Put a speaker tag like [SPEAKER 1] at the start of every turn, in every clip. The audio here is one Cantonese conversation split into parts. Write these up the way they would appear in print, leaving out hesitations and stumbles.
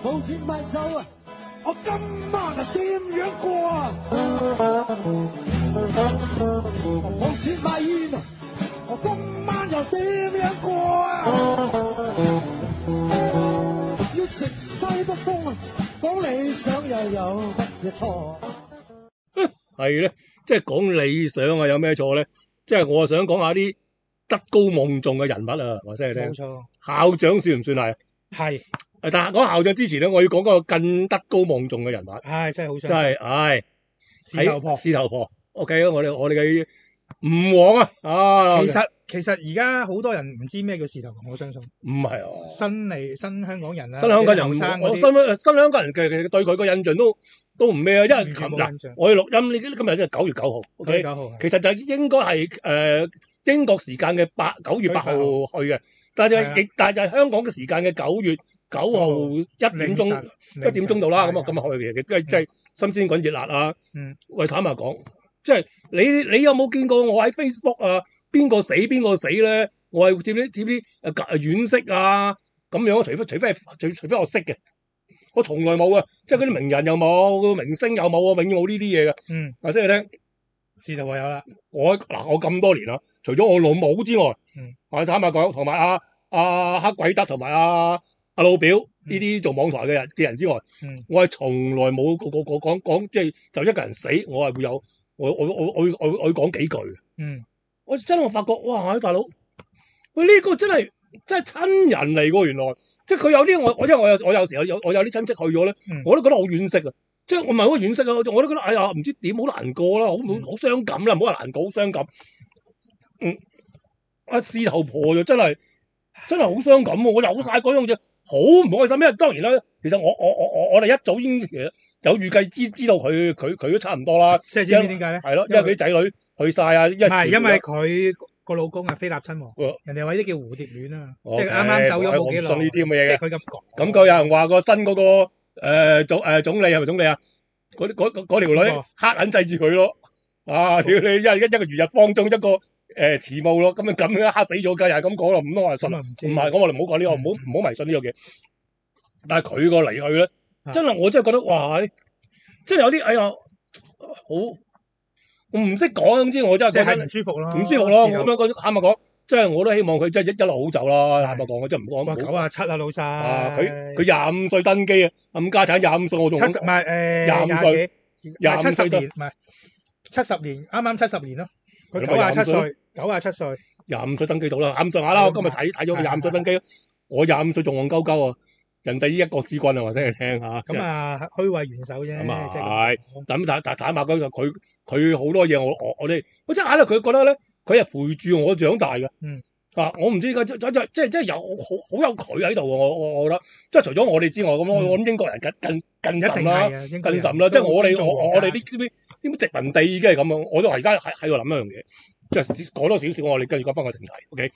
[SPEAKER 1] 冇錢買酒啊！我今晚啊點樣過啊？冇錢買煙啊！我今晚又點樣過啊？要食西北風啊！講理想又有乜嘢錯？
[SPEAKER 2] 係咧，即係講理想啊，有咩錯咧？即係我想講下啲德高望重嘅人物啊，話聲你聽。
[SPEAKER 3] 冇錯，
[SPEAKER 2] 校長算唔算係？
[SPEAKER 3] 係，
[SPEAKER 2] 但係講校長之前咧，我要講個更德高望重嘅人物，
[SPEAKER 3] 唉，真係好
[SPEAKER 2] 真
[SPEAKER 3] 傷心。
[SPEAKER 2] 係
[SPEAKER 3] 事頭婆。
[SPEAKER 2] 事頭婆。OK，我哋嘅吳王啊，
[SPEAKER 3] 其實而家好多人唔知咩叫事頭婆，我相信。
[SPEAKER 2] 唔係啊，
[SPEAKER 3] 新香港人啦，
[SPEAKER 2] 新香港人
[SPEAKER 3] 後生嗰
[SPEAKER 2] 我
[SPEAKER 3] 啲
[SPEAKER 2] 新香港人嘅對佢個印象都唔咩啊，因為
[SPEAKER 3] 完全冇印象
[SPEAKER 2] 我哋錄音呢今日真係9月9號，OK，
[SPEAKER 3] 9號係
[SPEAKER 2] 其實就應該係英國時間嘅9月8號去嘅，但係就係香港嘅時間嘅9月9號1點鐘到啦，咁啊去嘅，即係新鮮滾熱辣啊！喂，坦白講，即係你有冇見過我喺 Facebook 啊？邊個死咧？我係貼啲惋惜啊咁樣，除非我識嘅，我從來冇啊！即係嗰啲名人又冇，明星又冇，永遠冇呢啲嘢嘅。話聲你聽，
[SPEAKER 3] 事頭婆有啦。
[SPEAKER 2] 我咁多年啦，除咗我老母之外，我坦白講，同埋阿黑鬼德同埋阿老表呢啲做網台嘅人之外，我係從來冇講即係就一個人死，我係會有我會講幾句嘅。我真係發覺，哇！大佬，喂呢個真係親人嚟㗎，原來即係佢有啲因為我有時我有啲親戚去咗咧，我都覺得好惋惜啊！即係我唔係好惋惜啊，我都覺得哎呀唔知點好難過啦，好傷感啦，唔好話難過，好傷感。事頭婆就真係好傷感喎！我有晒嗰樣嘢，好唔開心。因為當然啦，其實我哋一早已經有預計知道佢都差唔多啦。
[SPEAKER 3] 即係知唔知點解咧？
[SPEAKER 2] 係咯，因為佢啲仔女去晒啊。
[SPEAKER 3] 唔係，因為佢個老公係菲臘親王，人哋話呢啲叫蝴蝶戀啊，即係啱啱走咗冇幾耐。
[SPEAKER 2] 我唔信呢啲咁嘅嘢嘅。
[SPEAKER 3] 即係佢咁講。
[SPEAKER 2] 咁佢有人話個新嗰個總理係咪總理啊？嗰條女黑撚制住佢咯。啊！屌你一個如日方中，一個慈母咯，咁樣嚇死咗㗎，又係咁講咯，唔通我信？唔係，咁我哋唔好講呢個，唔好迷信呢個嘢。但係佢個離去咧，真係我真係覺得哇！真係有啲哎呀，好我唔識講，總之我真係覺得
[SPEAKER 3] 唔舒服咯，
[SPEAKER 2] 唔舒服咯。咁樣講，坦白講，即係我都希望佢真係一路好走啦。坦白講，我真係唔講。
[SPEAKER 3] 97啊，老細。
[SPEAKER 2] 佢25歲登基啊，冚家產25歲，我仲
[SPEAKER 3] 70唔係
[SPEAKER 2] 25歲
[SPEAKER 3] ，70年唔係70年，啱啱70年咯。佢97歲，97歲
[SPEAKER 2] ，25歲登基到啦，咁上下啦。我今日睇咗佢25歲登基，我25歲仲戇鳩鳩啊！人哋一國之君啊，話聲你聽下。
[SPEAKER 3] 咁啊，虛位元首啫。
[SPEAKER 2] 咁啊係，但坦白講，佢好多嘢，我真係喺度，佢覺得咧，佢係陪住我長大嘅。我唔知點解，即係有好有佢喺度喎。我覺得，即係除咗我哋之外，咁我諗英國人更甚啦，更甚啦。即係我哋啲殖民地已經係咁樣，我都而家喺度諗一樣嘢，即係講多少少，我哋跟住講翻個正題。OK，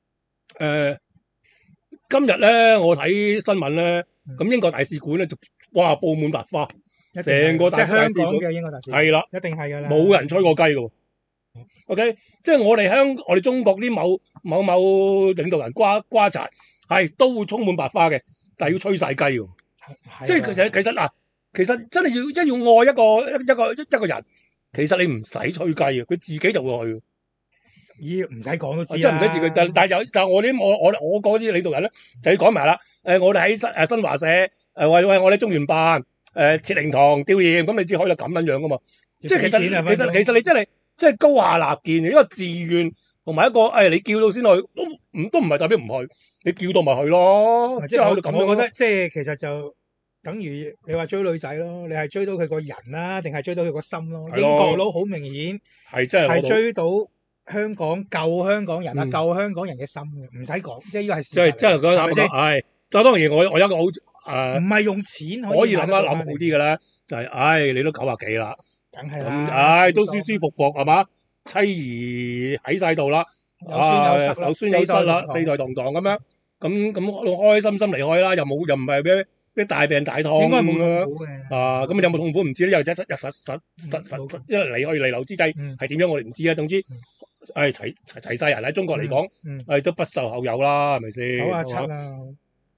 [SPEAKER 2] 今日咧，我睇新聞咧，咁英國大使館咧就哇佈滿白花，成個大使館，
[SPEAKER 3] 即係香港嘅英國大使館
[SPEAKER 2] 係啦，
[SPEAKER 3] 一定係㗎啦，
[SPEAKER 2] 冇人吹過雞㗎。OK，即係我哋中國啲某領導人瓜柴係都會充滿白花嘅，但係要吹晒雞㗎。即係其實真係要愛一個人，其實你唔使吹雞嘅，佢自己就會去。
[SPEAKER 3] 唔使講都知啦，
[SPEAKER 2] 真係唔使自己。但係我嗰啲領導人咧就要講埋啦。我哋喺新華社喂我哋中聯辦設靈堂吊唁，咁你只可以咁樣噶嘛。即係其實你真係即係高下立見嘅，一個自願同埋一個你叫到先去，都唔係代表唔去，你叫到咪去咯。即係
[SPEAKER 3] 我覺得即係其實就等於你話追女仔咯，你係追到佢個人啦，定係追到佢個心咯？英國佬好明顯
[SPEAKER 2] 係真係
[SPEAKER 3] 追到香港救香港人啊，救香港人嘅心嘅，唔使講，即係呢個係事實。
[SPEAKER 2] 即係講係咪先？係，但係當然我有一個好
[SPEAKER 3] 唔係用錢
[SPEAKER 2] 可以諗好啲嘅咧，就係你都90幾啦。
[SPEAKER 3] 梗係啦，
[SPEAKER 2] 都舒服係嘛？妻兒喺晒度啦，有孫有侄啦，四代同堂咁樣，咁開開心心離開啦，又唔係咩大病大痛，
[SPEAKER 3] 應該冇痛苦嘅。
[SPEAKER 2] 咁有冇痛苦唔知咧，又實，因為離流之際係點樣我哋唔知啊。總之，齊晒人喺中國嚟講，都不受後有啦，係咪先？
[SPEAKER 3] 97啦。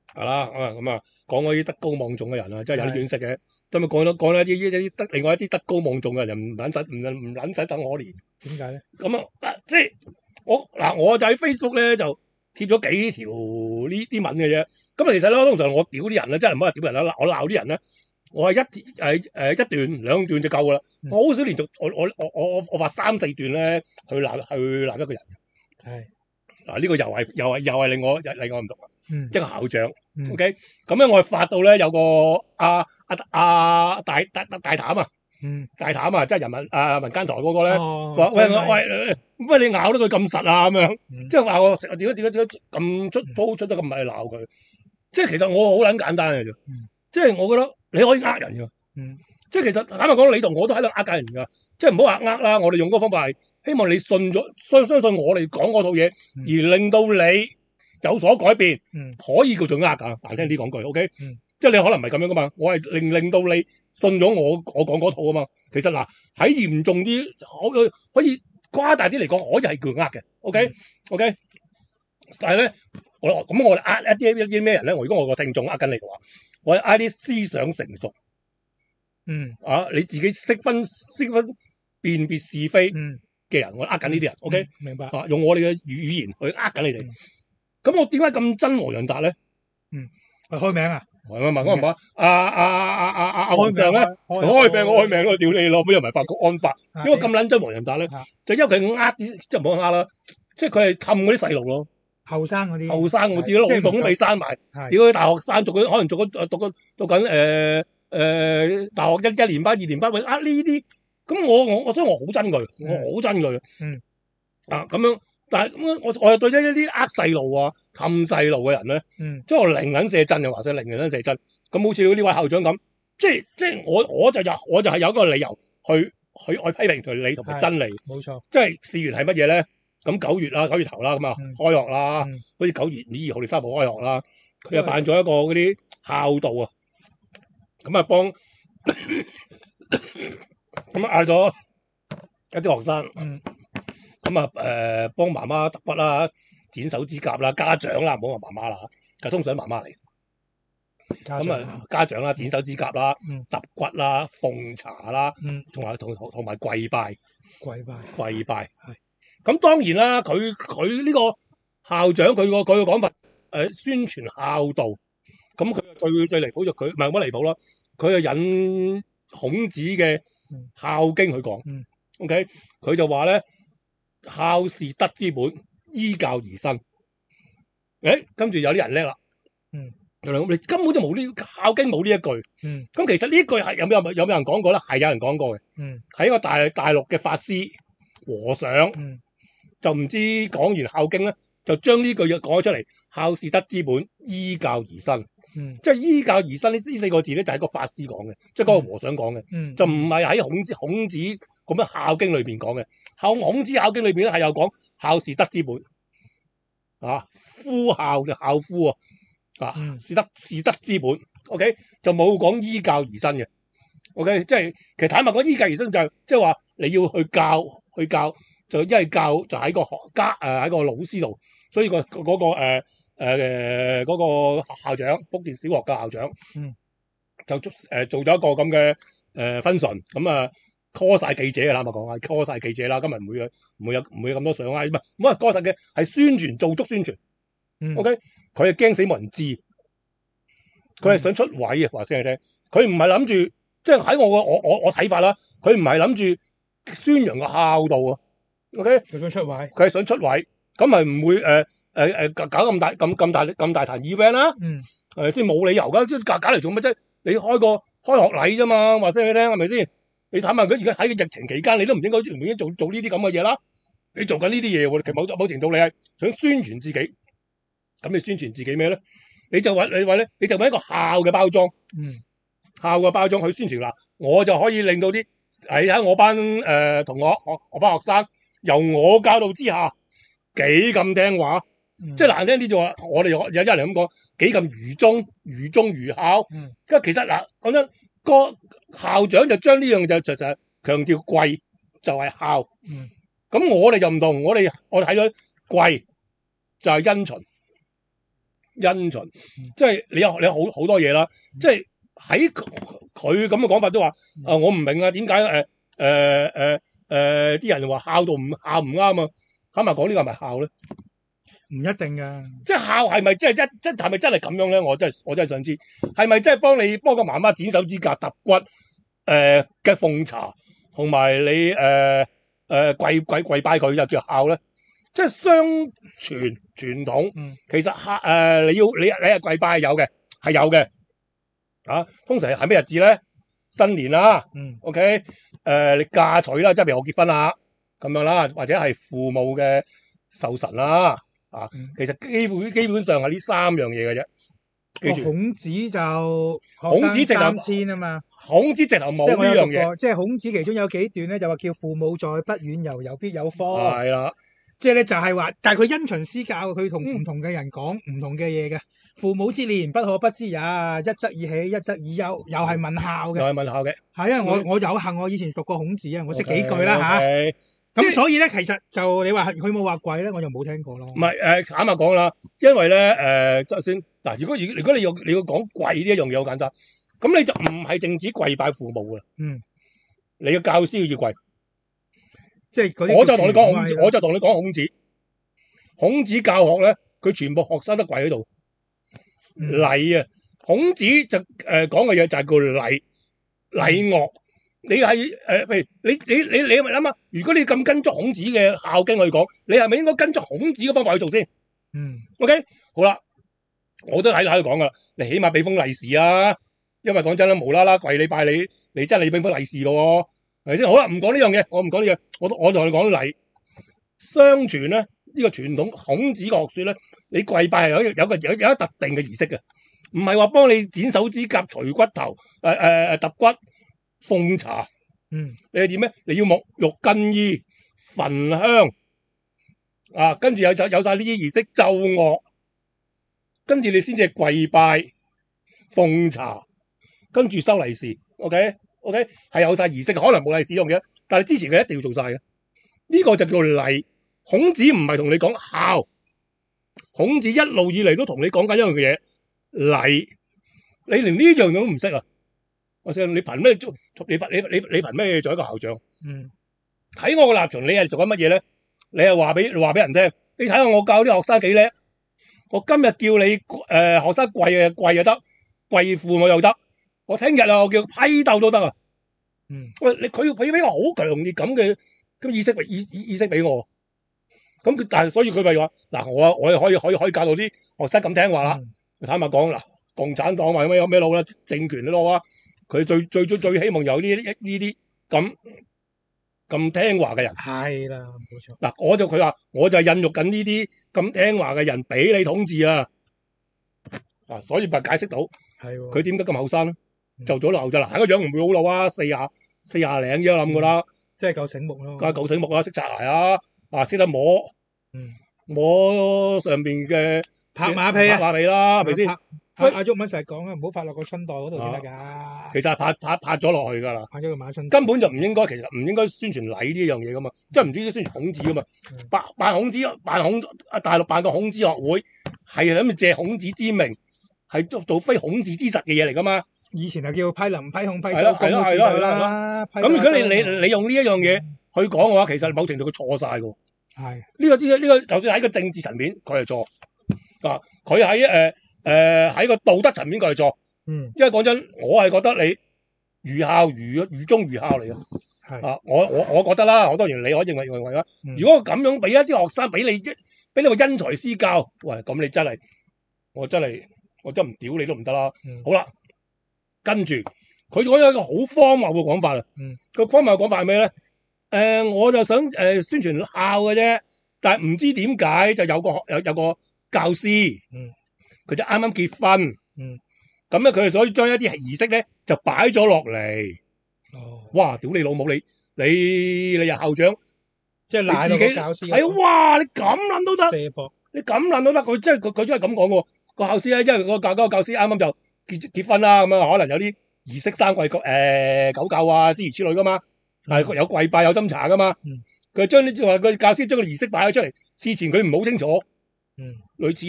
[SPEAKER 2] 係啦，咁啊，講嗰啲德高望重嘅人啊，真係有啲惋惜嘅。咁啊，講一啲另外一啲德高望重嘅人唔撚使等可憐。
[SPEAKER 3] 點解咧？
[SPEAKER 2] 咁啊，即係我就喺 Facebook 咧就貼咗幾條呢啲文嘅啫。咁啊，其實咧通常我屌啲人咧，真係唔好話屌人啦，我鬧啲人咧，我係一段兩段就夠噶啦。我好少連續我話3、4段咧去鬧一個人。
[SPEAKER 3] 係
[SPEAKER 2] 嗱，呢個又係令我唔同啦。一個校長，OK，咁咧我係發到咧有個大膽啊，大膽啊，即係民間台嗰個咧，話喂你咬得佢咁實啊咁樣，即係話我點解咁出得咁密鬧佢？即係其實我好撚簡單嘅啫，即係我覺得你可以呃人㗎，即係其實坦白講，你同我都喺度呃緊人㗎，即係唔好話呃啦，我哋用嗰個方法係希望你相信我哋講嗰套嘢，而令到你有所改變，可以叫做呃㗎，難聽啲講句 ，OK，即係你可能唔係咁樣噶嘛，我係令到你信咗我講嗰套啊嘛。其實嗱，喺嚴重啲可以誇大啲嚟講，可以係叫呃嘅 ，OK，但係咧，我哋呃一啲咩人咧？如果我個聽眾呃緊你嘅話，我係呃啲思想成熟，你自己識分辨別是非嘅人，我呃緊呢啲人 ，OK，
[SPEAKER 3] 明白
[SPEAKER 2] 用我哋嘅語言去呃緊你哋。咁我點解咁憎黃洋達咧？
[SPEAKER 3] 開名啊！
[SPEAKER 2] 我唔係阿黃尚咧，開名咯，屌你老母又唔係法國安法，點解咁撚憎黃洋達咧？就因為佢呃啲，即係唔好呃啦，即係佢係氹嗰啲細路咯，
[SPEAKER 3] 後生嗰啲
[SPEAKER 2] 老洞都未閂埋，屌啲大學生可能讀緊大學1年班、2年班，會呃呢啲，咁所以我好憎佢，我好憎佢，咁樣。但係咁我又對一啲呃細路啊、氹細路嘅人咧，即係我零撚射真嘅，或者零撚射真。咁好似呢位校長咁，即係我就係有一個理由去批評佢理同埋真理。
[SPEAKER 3] 冇錯。即
[SPEAKER 2] 係事源係乜嘢咧？咁9月頭啦，咁啊開學啦，好似9月2號定3號開學啦。佢又辦咗一個嗰啲校道啊，咁啊幫咁嗌咗一啲學生。咁幫媽媽揼骨啦、剪手指甲啦，家長啦，唔好話媽媽啦，就通常媽媽嚟。咁家長啦，剪手指甲啦、揼骨啦、奉茶啦，同埋跪拜。係。咁當然啦，佢呢個校長佢個講法，宣傳孝道。咁佢最離譜就佢唔係乜離譜啦，佢就引孔子嘅《孝經》去講。OK， 佢就話咧。孝是德之本，依教而生。跟住有啲人叻啦，你根本就冇孝經冇呢一句。咁其實呢一句係有冇人講過咧？係有人講過嘅。係一個大陸嘅法師和尚，就唔知講完孝經咧，就將呢句嘢講咗出嚟。孝是德之本，依教而生。即係依教而生呢4個字咧，就係個法師講嘅，即係嗰個和尚講嘅，就唔係喺孔子咁樣孝經裏邊講嘅。孔子孝經裏邊咧係有講孝是德之本，夫孝嘅孝夫是德之本。OK， 就冇講依教而生嘅。OK， 即係其實坦白講，依教而生就即係話你要去教，就因為教就喺個喺個老師度，所以嗰個校長，福建小學嘅校長，就做咗一個咁嘅分純，咁啊 call 晒記者嘅啦，咪講啊 call 晒記者啦，今日唔會有咁多相啊，唔係 call 晒嘅，係宣傳做足宣傳。OK， 佢係驚死冇人知，佢係想出位啊，話聲你聽，佢唔係諗住，即係喺我睇法啦，佢唔係諗住宣揚個孝道啊。OK，
[SPEAKER 3] 佢想出位，
[SPEAKER 2] 佢係想出位，咁咪唔會搞咁大壇 event 啦，先冇理由噶，即係搞嚟做乜啫？你開學禮啫嘛，話聲你聽係咪先？你坦白講，而家喺個疫情期間，你都唔應該做呢啲咁嘅嘢啦。你做緊呢啲嘢喎，其實某程度你係想宣傳自己，咁你宣傳自己咩咧？你就揾一個孝嘅包裝，孝嘅包裝去宣傳啦，我就可以令到啲喺我班同學我班學生由我教導之下幾咁聽話。即係難聽啲就話，我哋有一人咁講，幾咁愚忠愚孝。因為其實嗱，講真，個校長就將呢樣就實實強調跪就係孝。咁我哋就唔同，我哋睇咗跪就係因循， 因循，即係你有好多嘢啦，即係喺佢咁嘅講法都話，我唔明啊，點解啲人話孝道孝唔啱啊？坦白講呢個係咪孝咧？
[SPEAKER 3] 唔一定噶，
[SPEAKER 2] 即係孝係咪係咪真係咁樣咧？我真係想知，係咪真係幫個媽媽剪手指甲、揼骨嘅奉茶，同埋你跪拜佢就叫孝咧？即係相傳統，其實你係跪拜係有嘅，啊，通常係咩日子咧？新年啦，OK，你嫁娶啦，即係譬如我結婚啦，咁樣啦，或者係父母嘅壽辰啦，其實基本上係呢3樣嘢嘅啫。記住，
[SPEAKER 3] 孔子就
[SPEAKER 2] 孔子直頭
[SPEAKER 3] 3000啊嘛，
[SPEAKER 2] 孔子直頭冇呢樣嘢，
[SPEAKER 3] 即係孔子其中有幾段咧就話叫父母在，不遠遊，遊必有科。
[SPEAKER 2] 係啦。
[SPEAKER 3] 即係咧就係話，但係佢因循施教，佢同唔同嘅人講唔同嘅嘢嘅。父母之年，不可不知也。一則以喜，一則以憂，又係問孝嘅。
[SPEAKER 2] 又係問孝嘅。
[SPEAKER 3] 係因為我有幸我以前讀過孔子啊，我識幾句啦嚇。咁所以咧，其實就你話佢冇話貴咧，我就冇聽過咯。
[SPEAKER 2] 唔係坦白講啦，因為咧就算嗱，如果你要講貴呢一樣嘢好簡單，咁你就唔係淨止跪拜父母嘅。你嘅教師要跪。
[SPEAKER 3] 即係
[SPEAKER 2] 我就同你講孔子，孔子教學咧，佢全部學生都跪喺度。禮啊，孔子就講嘅嘢就係叫禮樂。你係譬如你咪諗下，如果你咁跟足孔子嘅《孝經》去講，你係咪應該跟足孔子嘅方法去做先？OK， 好啦，我都喺度講噶啦，你起碼俾封利是啊，因為講真啦，無啦啦跪你拜你，你真係你俾封利是咯。係咪先？好啦，唔講呢樣嘢，我唔講呢樣，我同你講禮。相傳咧，呢個傳統孔子嘅學說咧，你跪拜係有一特定嘅儀式嘅，唔係話幫你剪手指甲、除骨頭、揼骨、奉茶。你係點咩？你要沐浴更衣、焚香啊，跟住有晒呢啲儀式，奏樂，跟住你先至係跪拜、奉茶，跟住收利是。OK，係有晒儀式嘅，可能冇利是用嘅，但係之前佢一定要做晒嘅。呢個就叫禮。孔子唔係同你講孝，孔子一路以嚟都同你講緊一樣嘅嘢，禮。你連呢樣嘢都唔識啊！我想你憑咩做？你憑咩做一個校長？喺我嘅立場，你係做緊乜嘢咧？你係話俾人聽，你睇下我教啲學生幾叻。我今日叫你學生跪又得，跪父母又得。我聽日啊，我叫批鬥都得啊。喂，佢俾我好強烈咁嘅意識俾我。咁但係所以佢咪話嗱，我又可以教到啲學生咁聽話啦。坦白講嗱，共產黨或者有咩佬啦，政權都攞啊，佢最希望有呢啲咁聽話嘅人。係啦，冇錯。嗱，佢話我就孕育緊呢啲咁聽話嘅人俾你統治啊。所以咪解釋到佢點解咁後生，就早漏就嗱，個樣唔會好老啊，四廿零啫諗噶啦，
[SPEAKER 3] 即係夠醒目咯。
[SPEAKER 2] 夠醒目啊，識擦鞋啊，識得摸上邊嘅
[SPEAKER 3] 拍馬屁
[SPEAKER 2] 啦，係咪先？
[SPEAKER 3] 阿毓民成日講啦，唔好拍落個春袋嗰度先得噶。
[SPEAKER 2] 其實係拍咗落去噶啦，
[SPEAKER 3] 拍咗個馬春，
[SPEAKER 2] 根本就唔應該，其實唔應該宣傳禮呢樣嘢噶嘛，即係唔知宣傳孔子噶嘛。大陸辦個孔子學會，係諗住借孔子之名，係做非孔子之實嘅嘢嚟噶嘛。以前係叫批林、批孔、批周公嘅時代啦。咁如果你用呢一樣嘢去講嘅話，其實某程度佢錯晒噶。係呢個，就算喺個政治層面，佢係錯啊。佢喺個道德層面，佢係錯。因為講真，我係覺得你愚孝愚忠愚孝嚟嘅。係啊，我覺得啦，我當然你可以認為啦。如果咁樣俾一啲學生俾你個因材施教，喂，咁你真係我真唔屌你都唔得啦。好啦，跟住佢講有一個好荒謬嘅講法啊。個荒謬嘅講法係咩咧？我就想宣傳孝嘅啫，但係唔知點解就有個教師，佢就啱啱結婚，咁咧佢就所以將一啲儀式咧就擺咗落嚟。哇！屌你老母，你係校長，即係賴自己教師。係哇！你咁諗都得，你咁諗都得。佢真係咁講嘅。個教師咧，因為個教師啱啱就結婚啦，咁啊可能有啲儀式生跪狗教啊諸如此類噶嘛。係有跪拜有斟茶噶嘛。佢將呢話個教師將個儀式擺咗出嚟，事前佢唔好清楚。類似啦。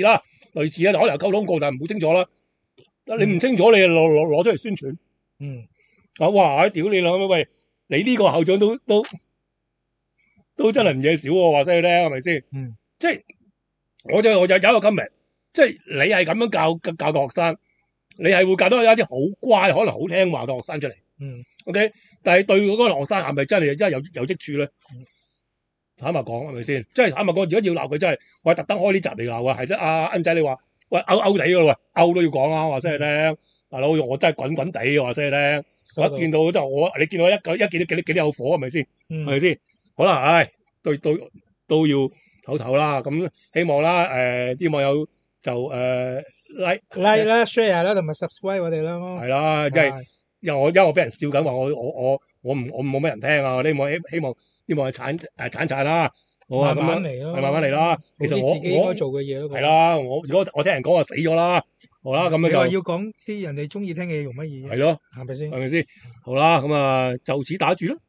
[SPEAKER 2] 類似啊，可能有溝通過，但係唔好清楚啦。你唔清楚，你攞出嚟宣傳。哇！屌你啦！喂，你呢個校長都真係唔嘢少喎，話犀利咧，係咪先？即係我有一個 comment， 即係你係咁樣教個學生，你係會教到一啲好乖、可能好聽話嘅學生出嚟。OK， 但係對嗰個學生係咪真係有益處咧？坦白講係咪先？即係坦白講，如果要鬧佢，真係我係特登開呢集嚟鬧啊！係啫，阿恩仔你話喂勾地㗎喎，勾都要講啊！話犀利聽，大佬我真係滾地話犀利聽。我一見到就你見到一見到幾有火係咪先？係咪先？好啦，唉，都要唞啦。咁希望啦，啲網友就
[SPEAKER 3] like 啦 share 啦，同埋 subscribe 我哋啦。
[SPEAKER 2] 係啦，因為我俾人笑緊話我冇乜人聽啊！希望係鏟啦。好啊，咁樣嚟咯，係慢慢嚟啦。其實我自己應該做嘅嘢咯。係啦，如果我聽人講話死咗啦。好啦，咁樣就要講啲人哋中意聽嘅嘢用乜嘢？係咯，係咪先？係咪先？好啦，咁啊，就此打住啦。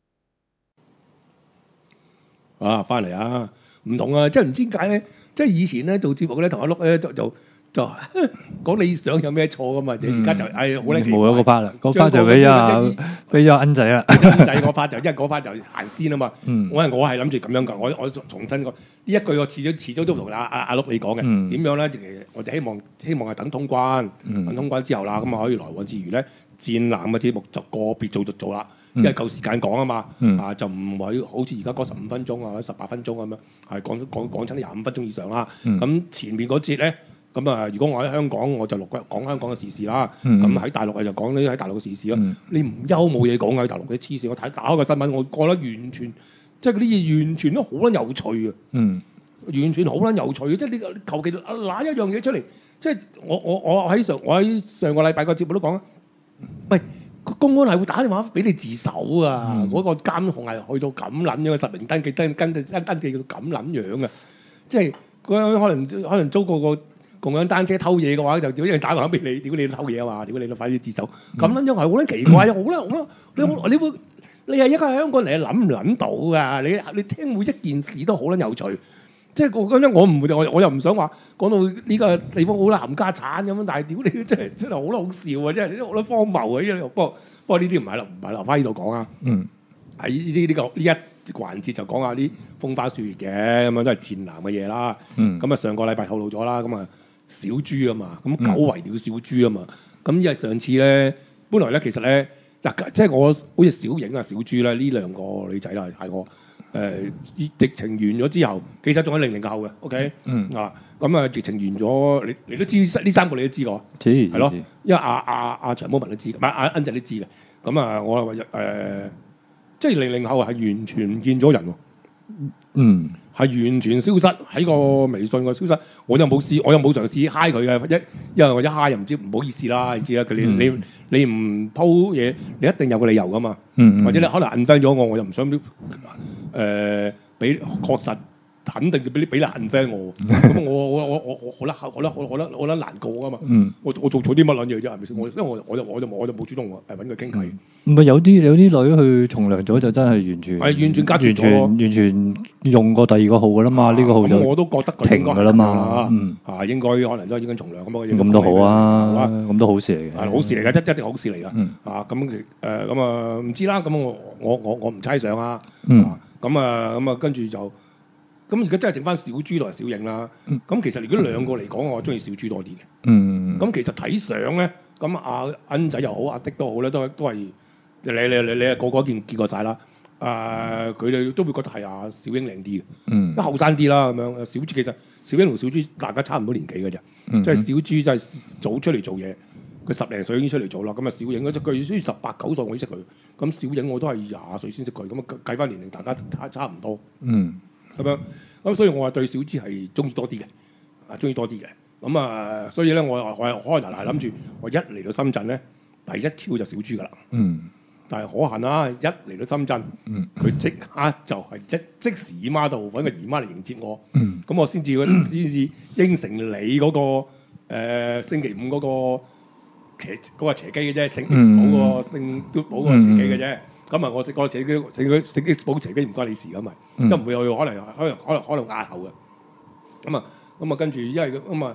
[SPEAKER 4] 啊，翻嚟啊，唔同啊，即係唔知點解咧，即係以前咧做節目咧，同阿碌咧就講理想有咩錯噶嘛？而家就好叻，
[SPEAKER 5] 冇咗個 part 啦，個 part 就俾咗恩仔啦，
[SPEAKER 4] 恩仔個 part 就因為嗰 part 就行先啊嘛。我係諗住咁樣噶，我重新講呢一句，我遲早都同阿碌你講嘅。點樣咧？其實我哋希望係等通關，等通關之後啦，咁啊可以來往之餘咧，戰艦嘅節目就個別做啦。因為夠時間講啊嘛，就唔會好似而家講15分鐘啊或者18分鐘咁樣，係講親25分鐘以上啦。咁前面嗰節咧，咁啊如果我喺香港，我就講香港嘅時事啦。咁喺大陸就講呢喺大陸嘅時事啦。你唔憂冇嘢講喺大陸啲黐線，我打開個新聞，我覺得完全即係嗰啲嘢完全都好撚有趣啊！完全好撚有趣，即係你求其拿一樣嘢出嚟，即係我喺上個禮拜個節目都講啦，喂。公安係會打電話俾你自首啊！嗰個監控係去到咁撚樣嘅實名登記登記到咁撚樣嘅，即係嗰可能租個共享單車偷嘢嘅話，就屌一樣打電話俾你，屌你偷嘢啊嘛！屌你快啲自首！咁撚樣係好撚奇怪啊！你係一個香港人，你諗唔諗到㗎？你聽每一件事都好撚有趣。即係咁樣，我又唔想話講到呢個地方好冚家產咁樣，但係屌你真係好好笑啊！真係好多荒謬啊！不過呢啲唔係留翻呢度講啊。喺呢一環節就講下啲風花雪月嘅咁樣，都係戰艦嘅嘢啦。咁啊上個禮拜透露咗啦，咁啊小豬啊嘛，咁久違了小豬啊嘛。咁因為上次咧，本來咧其實咧嗱，即係我好似小影啊、小豬咧呢兩個女仔啦，係我。疫情完咗之後，其實仲有00後嘅 ，OK，咁啊，疫情完咗，你都知呢3個你都知個，係咯，因為阿長毛文都知，唔係阿恩仔都知嘅。咁啊，我話即係00後係完全唔見咗人喎，係完全消失喺個微信個消失，我又冇嘗試嗨佢嘅，因為我一嗨又唔知唔好意思啦，你知啦，你唔鋪嘢，你一定有個理由噶嘛，或者你可能 unfriend 咗我又唔想俾確實肯定俾你 unfriend 我，咁我得難過噶嘛，我做錯啲乜撚嘢啫，係咪先？因為我就冇主動揾佢傾偈。
[SPEAKER 5] 唔係有啲女去從良咗就真係完全隔絕咗，完全用過第二個號噶啦嘛，呢個號就
[SPEAKER 4] 我都覺得佢
[SPEAKER 5] 停噶啦嘛，
[SPEAKER 4] 應該可能都應該從良
[SPEAKER 5] 咁都好啊，咁都好事嚟嘅，
[SPEAKER 4] 係好事嚟嘅，一定好事嚟噶，咁啊唔知啦，咁我唔猜想啊，咁啊跟住就。咁而家真係剩翻小豬同埋小影啦。咁其實如果兩個嚟講，我中意小豬多啲嘅。咁其實睇相咧，咁阿恩仔又好，阿的都好咧，都係你係個個見過晒啦。佢哋都會覺得係阿小影靚啲嘅，因為後生啲啦咁樣。小豬其實小影同小豬大家差唔多年紀嘅啫，即係小豬就係早出嚟做嘢，佢10零歲已經出嚟做啦。咁啊小影佢雖然18、19歲我已經識佢，咁小影我都係20歲先識佢，咁啊計翻年齡大家差唔多。咁樣，咁所以我話對小豬係中意多啲嘅，中意多啲嘅。咁啊，所以咧我開頭係諗住，我一嚟到深圳咧，第一 Q 就小豬噶啦。但係可恨啦，一嚟到深圳，佢即刻就係即時姨媽度揾個姨媽嚟迎接我。咁我先至應承你嗰個星期5嗰個斜機嘅啫，姓 X 寶個姓嘟寶個斜機嘅啫。咁啊，我食個斜機，食 X 寶斜機唔關你事噶嘛，即係唔會有可能壓後嘅。咁啊，跟住因為咁啊，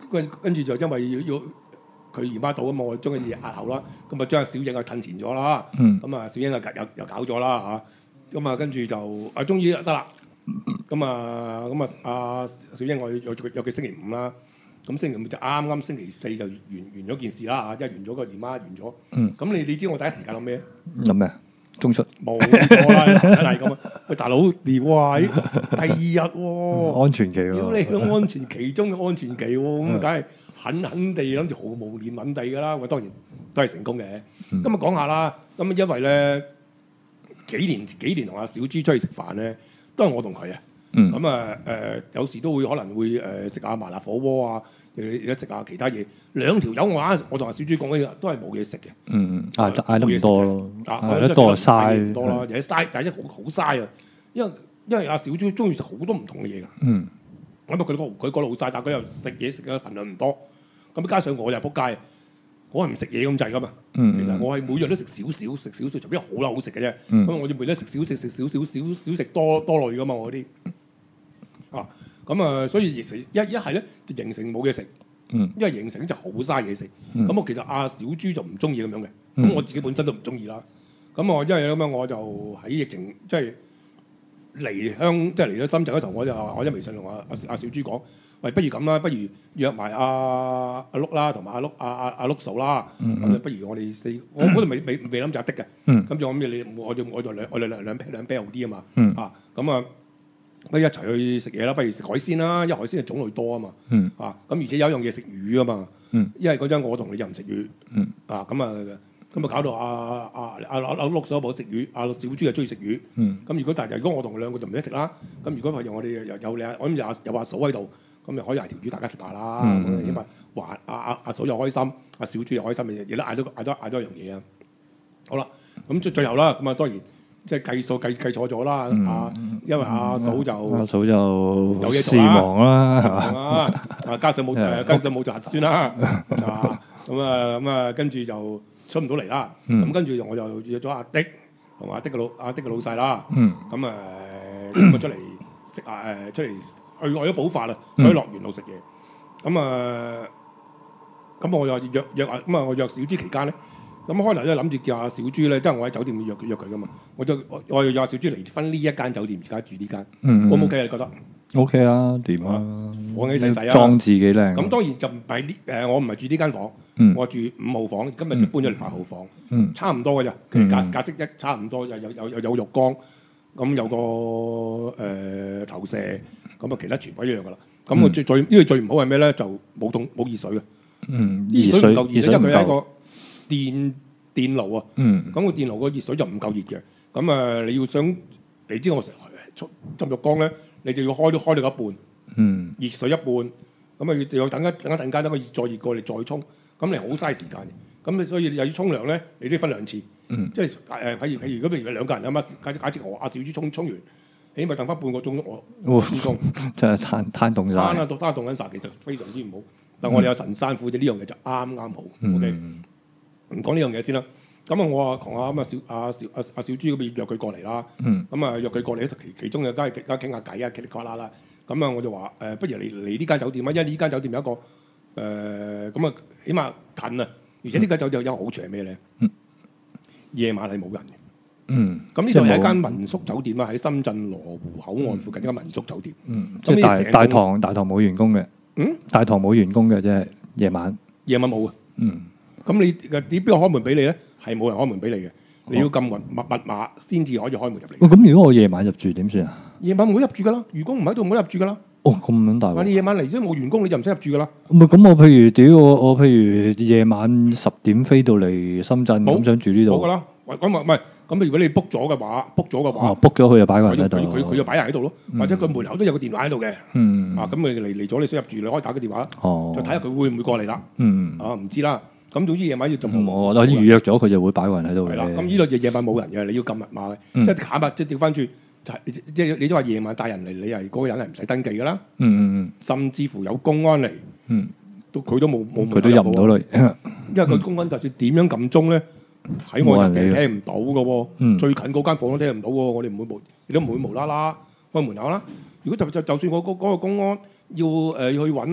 [SPEAKER 4] 跟住就因為要佢姨媽到啊嘛，我將佢嘢壓後啦，咁啊將阿小英啊褪前咗啦，咁啊小英啊又搞咗啦嚇，咁啊跟住就終於得啦，咁啊小英我有佢星期五啦，咁星期五就啱星期四就完咗件事啦嚇，即係完咗個姨媽完咗，咁你知我第一時間諗咩？
[SPEAKER 5] 諗咩？中出
[SPEAKER 4] 冇錯啦，真係咁啊！喂，大佬哇，第二日喎，
[SPEAKER 5] 安全期喎，
[SPEAKER 4] 屌你都安全期中嘅安全期喎，咁梗係狠地諗住毫無憐憫地㗎啦。我當然都係成功嘅。咁講下啦，咁因為咧幾年同阿小豬出去食飯咧，都係我同佢啊。咁有時都會可能會食下麻辣火鍋啊。你食下其他嘢，兩條友我同阿小豬講嘅都係冇嘢食嘅。
[SPEAKER 5] 嗌得唔多咯，嗌得多就嘥
[SPEAKER 4] 唔多啦，而且嘥，但係好嘥啊！因為阿小豬中意食好多唔同嘅嘢㗎。咁佢覺得好嘥，但係佢又食嘢食嘅份量唔多。咁加上我又仆街，我係唔食嘢咁滯㗎嘛。其實我係每日都食少少，除非好啦好食嘅啫。咁我要每日食少食多類㗎嘛，我啲所以一係咧就形成冇嘢食，一係形成就好嘥嘢食。咁我其實阿小豬就唔中意咁樣嘅，咁我自己本身都唔中意啦。咁我因為咁樣，我就喺疫情即係嚟咗深圳嗰時候，我一微信同阿小豬講，喂，不如咁啦，不如約埋阿碌啦，同埋阿碌嫂啦，咁不如我哋我嗰度未諗住阿的嘅，咁就我哋兩 pair 好啲啊嘛，咁一齊去食嘢啦，不如食海鮮啦，因為海鮮嘅種類多啊嘛，咁而且有一樣嘢食魚啊嘛，因為嗰陣我同你又唔食魚，咁搞到阿碌嫂冇食魚，阿小豬又中意食魚，咁如果我同佢兩個就唔使食啦，咁如果我哋有你有阿嫂喺度，咁就可以嗌條魚大家食下啦，因為話阿嫂又開心，阿小豬又開心，亦都嗌多一樣嘢啊。好啦，咁最後啦，咁當然。即係計數計錯咗啦，因為阿嫂就有嘢做啦，係嘛？加上冇做核酸啦，咁跟住就出唔到嚟啦。咁跟住我就約咗阿的同阿的嘅老細啦。咁出嚟食出嚟去為咗補發啊，去樂園度食嘢。咁我又約我約小豬期間咧。咁開頭咧諗住叫阿小豬咧，即係我喺酒店約佢噶嘛，我又約阿小豬嚟翻呢一間酒店，而家住呢間，O 唔 OK 啊？你覺得
[SPEAKER 5] OK 啊？掂啊？
[SPEAKER 4] 房幾細啊？
[SPEAKER 5] 裝置幾靚？
[SPEAKER 4] 咁當然就唔係我唔係住呢間房，我住5號房，今日就搬咗嚟8號房，差唔多嘅啫，格式一差唔多，有浴缸，咁有個投射，咁其他全部一樣噶啦。咁我最唔好係咩咧？就冇熱水嘅，熱水唔夠熱，因為佢係一個電爐啊，咁個電爐個熱水就唔夠熱嘅，咁你知我成日浸浴缸咧，你就要開到一半，熱水一半，咁要等一陣間等佢再熱過嚟再沖，咁你好嘥時間嘅，咁你所以你又要沖涼咧，你都要分2次，即係譬如2個人啊嘛，假設我阿小豬沖完，起碼等翻半個鐘我先沖，
[SPEAKER 5] 真係攤凍晒，
[SPEAKER 4] 攤凍緊晒，其實非常之唔好，但我哋有神山苦啫，呢樣嘢就啱好 ，OK。唔講呢樣嘢先啦，咁我同阿小豬嗰邊約佢過嚟啦，咁約佢過嚟其中就梗係傾下偈啊，傾啲啦，咁我就話不如嚟呢間酒店啊，因為呢間酒店有一個咁起碼近啊，而且呢間酒店有好處係咩咧？夜晚係冇人嘅，咁呢度係一間民宿酒店啊，喺深圳羅湖口岸附近一間民宿酒店，
[SPEAKER 5] 即係大堂冇員工嘅，大堂冇員工嘅即係夜晚
[SPEAKER 4] 冇啊，咁你邊個開門俾你咧？係冇人開門俾你嘅，你要撳密碼先至可以開門入嚟。
[SPEAKER 5] 咁如果我夜晚入住點算啊？
[SPEAKER 4] 夜晚唔好入住噶啦，員工唔喺度唔好入住噶啦。
[SPEAKER 5] 咁撚大鑊！
[SPEAKER 4] 你夜晚嚟，即係冇員工你就唔使入住噶啦。
[SPEAKER 5] 咁我譬如我譬如夜晚10點飛到嚟深圳，咁想住呢度。冇
[SPEAKER 4] 噶啦，咁唔係咁。如果你 book 咗嘅話，book
[SPEAKER 5] 咗佢就擺個人喺度。
[SPEAKER 4] 佢就擺人喺度咯，或者佢門口都有個電話喺度嘅。咁你嚟咗你想入住，你可以打個電話，就睇下佢會唔會過嚟啦。唔知啦。咁總之夜晚要就冇，
[SPEAKER 5] 我預約咗佢就會擺個人喺度嘅。
[SPEAKER 4] 係啦，咁呢度夜晚冇人嘅，你要撳密碼嘅，即係假密，即係調翻轉，即係你都話夜晚帶人嚟，你係嗰個人係唔使登記噶啦。甚至乎有公安嚟，佢都冇
[SPEAKER 5] 佢都入唔到嚟，
[SPEAKER 4] 因為個公安就算點樣撳鐘咧，喺我入邊聽唔到嘅喎。最近嗰間房都聽唔到喎，我哋亦都唔會無啦啦開門口啦。如果就算我嗰個公安要去揾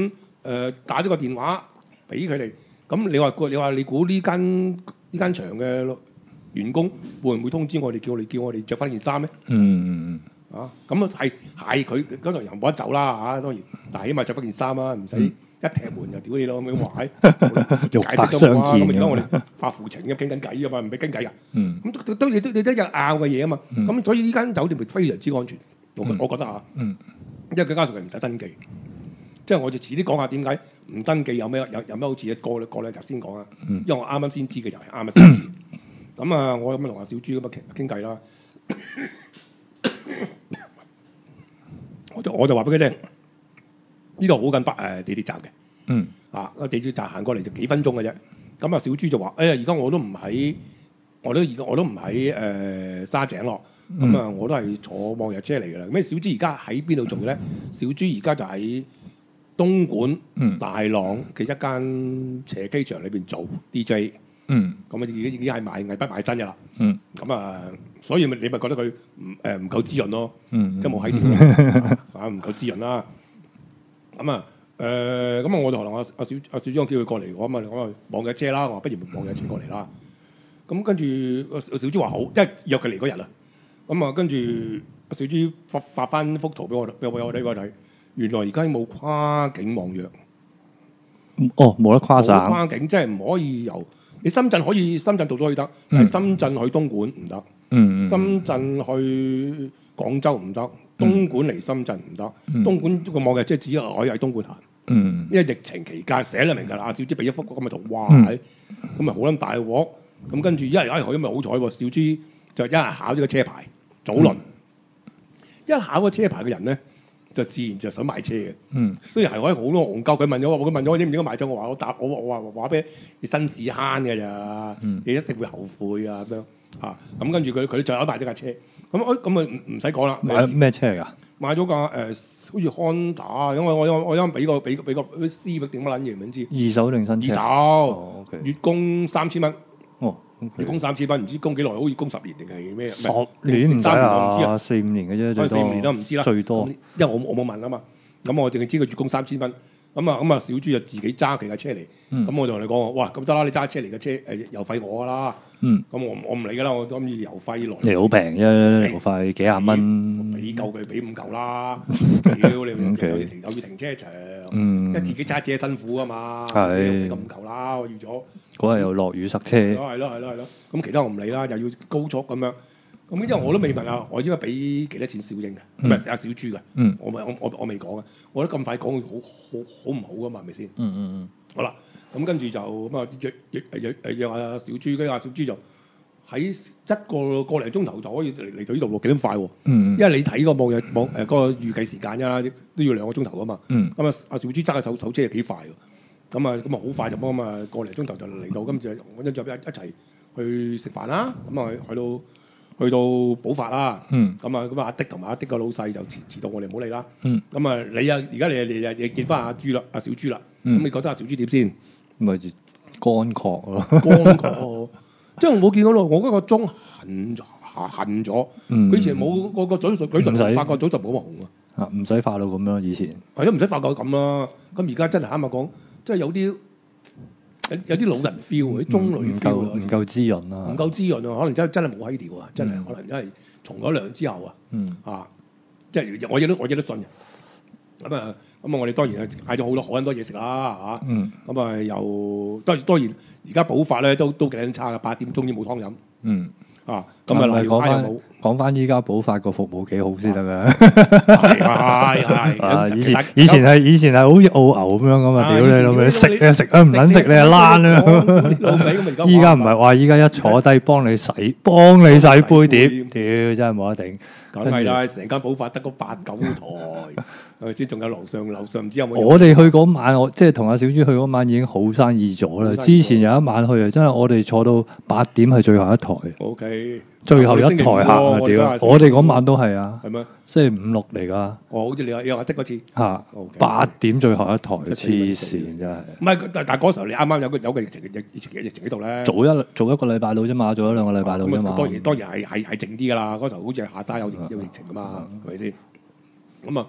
[SPEAKER 4] 打咗個電話俾佢哋。咁你話你估呢間場嘅員工會唔會通知我哋叫我哋着翻件衫咧？咁係佢嗰度又冇得走啦嚇，當然，但係起碼着翻件衫啊，唔使一踢門就屌你咯咁樣話，解釋都冇啊。咁而家我哋發乎情咁傾緊偈啊嘛，唔俾傾偈噶。咁都有拗嘅嘢啊嘛。咁所以呢間酒店係非常之安全，我覺得嚇。因為佢加上佢唔使登記，即係我就遲啲講下點解唔登記有咩好似過兩集先講啊。因為我啱啱先知嘅又係啱啱先知。咁啊，我咁同阿小豬咁啊傾偈啦。我就話俾佢聽，呢度好近地鐵站嘅，個地鐵站行過嚟就幾分鐘嘅啫。咁啊，小豬就話：而家我都唔喺，我都唔喺沙井咯。咁啊，我都係坐望日車嚟㗎啦。咁小豬而家喺邊度做嘅咧？小豬而家就喺東莞大朗嘅一間斜機場裏邊做 DJ。咁啊，已經係賣藝不賣身嘅啦。咁啊，所以你咪覺得佢唔夠滋潤咯，即係冇喺電唔夠滋潤啦。咁啊，我就同阿小張叫佢過嚟，我話望日車啦，我話不如望日車過嚟啦。咁跟住小豬話好，即係約佢嚟嗰日啦。咁啊，跟住小豬發翻幅圖俾我睇，原來而家冇跨境網約。
[SPEAKER 5] 冇得跨省。冇
[SPEAKER 4] 跨境即係唔可以由。你深圳可以深圳到都可以得，但係深圳去東莞唔得，深圳去廣州唔得，東莞嚟深圳唔得，東莞個網嘅即係只可以喺東莞行。因為疫情期間寫得明㗎啦，阿小豬俾一幅咁嘅圖，哇！咁咪好撚大鑊。咁跟住因為好彩喎，小豬就一日考咗個車牌，早輪。一考個車牌嘅人咧，就自然就想買車嘅。雖然係我好多戇鳩，佢問咗我應唔應該買車，我話俾你紳士慳嘅咋，你一定會後悔啊咁樣嚇。咁跟住佢最後買咗架車，咁咪唔使講啦。
[SPEAKER 5] 買咩車嚟㗎？
[SPEAKER 4] 買咗架好似 Honda，因為我啱俾個 C 點乜撚嘢唔知。
[SPEAKER 5] 二手定新車？
[SPEAKER 4] 二手，月供3000蚊。月供3000蚊，唔知供幾耐，好似供10年定係咩？10
[SPEAKER 5] 年唔使啊，
[SPEAKER 4] 唔知啊
[SPEAKER 5] ，4-5年嘅啫，最多。
[SPEAKER 4] 4-5年都唔知啦，
[SPEAKER 5] 最多。
[SPEAKER 4] 因為我冇問啊嘛，咁我淨係知佢月供3000蚊。咁啊，小豬就自己揸佢架車嚟。咁我就同你講哇，咁得啦，你揸車嚟嘅車油費我啦。咁我唔理㗎啦，我諗住油費來。
[SPEAKER 5] 你好平啫，油費幾廿蚊。
[SPEAKER 4] 俾夠佢，俾5嚿啦。屌你，又要停車場，因為自己揸車辛苦啊嘛。俾個5嚿啦，我預咗。
[SPEAKER 5] 嗰日又落雨塞車。
[SPEAKER 4] 係咯。咁其他我唔理啦，又要高速咁樣。咁因為我都未問啊，我應該俾幾多錢小英嘅？唔係阿小豬嘅。我未講啊。我覺得咁快講好唔好噶嘛？係咪先？好啦，咁跟住就咁啊約阿小豬，跟住阿小豬就喺一個零鐘頭就可以嚟到呢度喎，幾咁快喎？因為你睇個網嗰個預計時間啦，都要2個鐘頭噶嘛。咁啊，阿小豬揸嘅手車係幾快喎？咁啊好快就幫咁啊個零鐘頭就嚟到，跟住我跟住一齊去食飯啦。咁啊去到寶發啦。咁啊阿迪同埋阿迪個老細就遲到，我哋唔好理啦。咁啊而家你見翻阿小豬啦。咁你覺得阿小豬點先？
[SPEAKER 5] 咪就乾涸咯，
[SPEAKER 4] 乾涸。即係我見到咯，我嗰個妝痕咗。佢以前冇個嘴唇發個嘴唇冇咁紅啊。
[SPEAKER 5] 唔使化到咁樣，以前
[SPEAKER 4] 係咯，唔使化到咁啦。咁而家真係啱啱講，即係有啲老人 feel，啲中女 feel
[SPEAKER 5] 唔夠滋潤啦，
[SPEAKER 4] 唔夠滋潤啊！可能真係冇閪調啊！真係可能真係從咗涼之後啊，即係我亦都信嘅。咁啊，我哋當然係嗌咗好多嘢食啦嚇。咁啊又當然而家補發咧都幾撚差嘅，8點鐘已經冇湯飲。咁啊
[SPEAKER 5] 講翻依家補發個服務幾好先得㗎。
[SPEAKER 4] 係。
[SPEAKER 5] 以前係好似澳牛咁樣噶嘛，屌你老味，食你食啊，唔撚食你就躝啦。依家唔係話，依家一坐低幫你洗杯碟，屌真係冇得頂。
[SPEAKER 4] 梗係啦，成間補發得嗰8-9台，係咪先？仲有樓上唔知有冇？
[SPEAKER 5] 我哋去嗰晚，我即係同阿小豬去嗰晚已經好生意咗啦。之前有一晚去啊，真係我哋坐到8點係最後一台。
[SPEAKER 4] OK。
[SPEAKER 5] 最後一台客啊！屌，我哋嗰晚都係啊，
[SPEAKER 4] 係咩？
[SPEAKER 5] 星期5、6嚟㗎。
[SPEAKER 4] 好似你阿的嗰次
[SPEAKER 5] 嚇，8點最後一台，黐線真係。唔
[SPEAKER 4] 係，但係嗰時候你啱啱有個疫情喺度咧。
[SPEAKER 5] 早一個禮拜到啫嘛，早1-2個禮拜到啫嘛。
[SPEAKER 4] 當然係靜啲㗎啦。嗰時候好似係下沙有疫情㗎嘛，係咪先？咁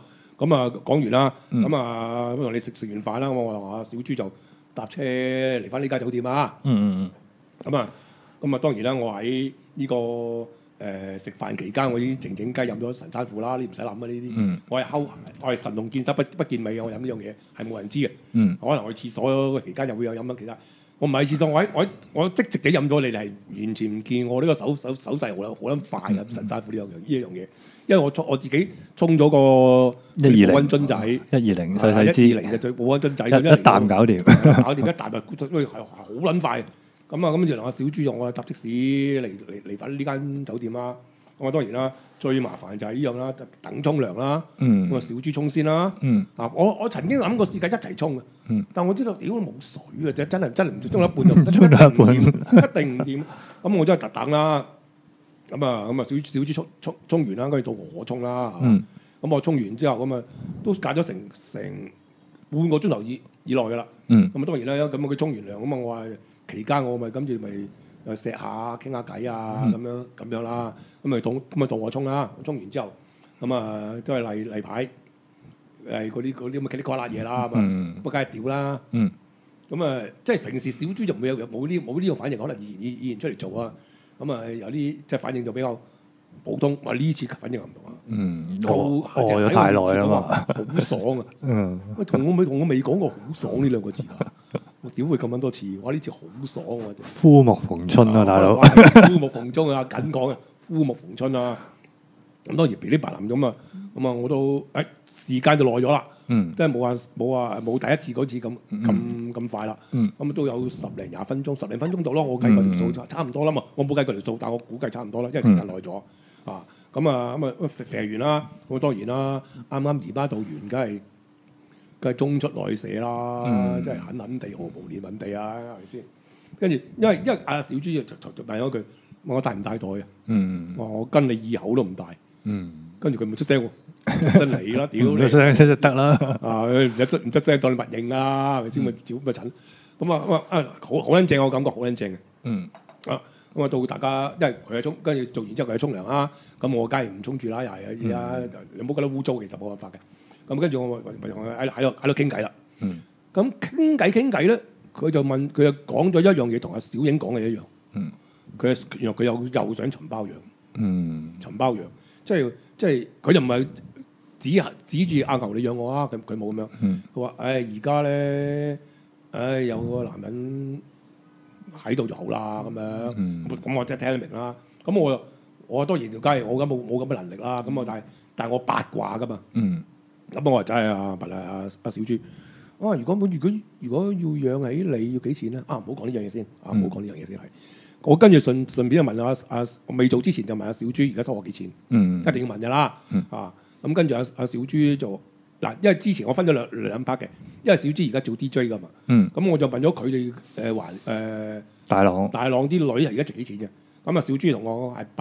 [SPEAKER 4] 咁啊講完啦，咁啊同你食完飯啦，我話小豬就搭車嚟翻呢間酒店啊。咁啊當然啦，我喺呢個食飯期間，我已經靜靜雞飲咗神山虎啦，你唔使諗啊呢啲。我係神龍見首不見尾嘅，我飲呢樣嘢係冇人知嘅。可能我去廁所期間又會有飲緊其他。我唔係廁所，我即直接飲咗，你哋係完全唔見我呢個手勢好撚快嘅神山虎呢一樣嘢。因為我自己沖咗個保溫樽仔
[SPEAKER 5] 120細細支
[SPEAKER 4] 120嘅最保溫樽仔，
[SPEAKER 5] 一啖搞掂，
[SPEAKER 4] 一啖就係好撚快。咁啊，跟住同阿小豬我搭的士嚟返呢間酒店啦。咁啊，當然啦，最麻煩就係呢樣啦，等沖涼啦。咁啊，小豬沖先啦。我曾經諗過試過一齊沖嘅，但我知道屌冇水嘅啫，真係唔沖一半就
[SPEAKER 5] 沖到一半，
[SPEAKER 4] 一定唔掂。咁我真係特等啦。咁啊，小豬沖完啦，跟住到我沖啦。咁我沖完之後，咁啊都隔咗成半個鐘頭以內㗎啦。咁啊當然啦，咁佢沖完涼，咁啊我話期間我咪跟住咪錫下傾下偈啊咁樣啦。咁到我沖啦，沖完之後，咁啊都係例牌嗰啲咁嘅啲瓜辣嘢啦。咁梗係屌啦。咁啊即係平時小豬就冇呢個反應，可能以前出嚟做啊。咁啊，有啲即係反應就比較普通。話呢次反應唔同啊，餓
[SPEAKER 5] 咗太耐啦嘛，
[SPEAKER 4] 好爽啊！同我未講過好爽呢兩個字啊！我屌佢咁撚多次，哇！呢次好爽啊！
[SPEAKER 5] 枯木逢春啊，大佬！
[SPEAKER 4] 枯木逢春啊，緊講啊，枯木逢春啊！咁當然噼哩啪啦咁啊，我都時間就耐咗啦。即係冇第一次嗰次咁快啦。咁都有10零20分鐘到咯。我計過條數差唔多啦嘛。我冇計過條數，但我估計差唔多啦，因為時間耐咗啊。肥完啦，咁當然啦，啱啱姨媽到完，梗係中出內射啦，即係狠地毫無憐憫地啊，係咪先？跟住因為阿小豬就問咗句：我帶唔帶袋啊？我跟你耳口都唔帶。跟住佢冇出聲喎。出嚟啦！屌你，出聲就得啦！唔出聲當你默認啦，係咪先？咪照咪診咁好撚正，我感覺好撚正嘅。到大家，因為佢係沖，跟住做完之後佢係沖涼啦。咁我梗係唔沖住啦，又係而家你唔好覺得污糟，其實冇辦法嘅。咁跟住我喺度傾偈啦。咁傾偈咧，佢就講咗一樣嘢，同阿小英講嘅一樣。原來佢又想尋包養。尋包養，即係佢就唔係。指住阿牛你養我啊！佢冇咁樣。佢話：而家咧，有個男人喺度就好啦咁樣。咁我真係聽得明啦。咁我當然條街，我而家冇咁嘅能力啦。咁但係我八卦噶嘛。咁我就係問阿小豬。如果要養起你要幾錢咧？唔好講呢樣嘢先。唔好講呢樣嘢先係。我跟住順便就問我未做之前就問阿小豬，而家收我幾錢？一定要問㗎啦。咁跟住阿小豬就嗱，因為之前我分咗兩 part 嘅，因為小豬而家做 DJ 噶嘛。咁我就問咗佢哋大浪啲女係而家值幾錢嘅？咁小豬同我係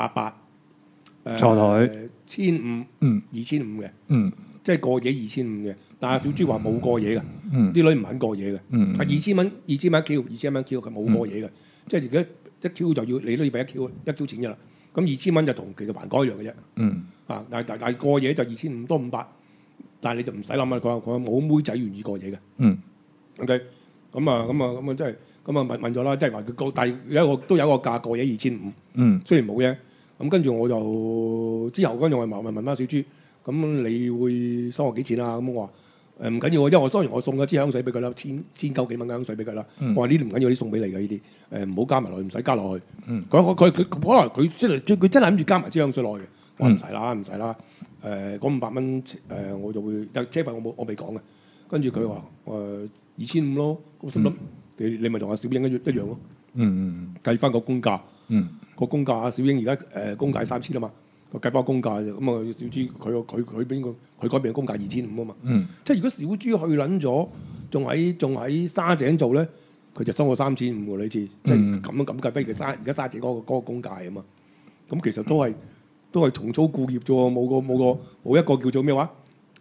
[SPEAKER 4] 800
[SPEAKER 5] 坐台
[SPEAKER 4] 1500 2500嘅，即係過夜2500嘅。但係小豬話冇過夜嘅，啲女唔肯過夜嘅。係2000蚊，2000蚊 Q，佢冇過夜嘅，即係而家1 Q 就要你都要俾1 Q 錢㗎啦。咁2000蚊就同其實還嗰一樣嘅啫。但係過夜就2500多500，但係你就唔使諗啦。佢話冇妹仔願意過夜嘅。OK，咁即係問咗啦，即係話佢高，但係都有一個價過夜2500。雖然冇啫。咁跟住我就之後跟住我問翻小豬，咁你會收我幾錢啊？咁我話唔緊要，因為我當然我送咗支香水俾佢啦，千九幾蚊嘅香水俾佢啦。我話呢啲唔緊要，啲送俾你嘅呢啲，唔好加埋落去，唔使加落去。佢可能佢真係諗住加埋支香水落去嘅。我話唔使啦，嗰500蚊我就會車費我未講嘅。跟住佢話2500咯，咁心諗你咪同阿小英一樣咯。計翻個公價，個公價小英而家公價3000啊嘛。計翻公價啫，咁小豬佢邊個佢嗰邊公價2500啊嘛。即係如果小豬去撚咗，仲喺沙井做咧，佢就收我3500喎呢次。即係咁計，不如佢而家沙井嗰個公價啊嘛。咁其實都係重操故業啫喎，冇一個叫做咩話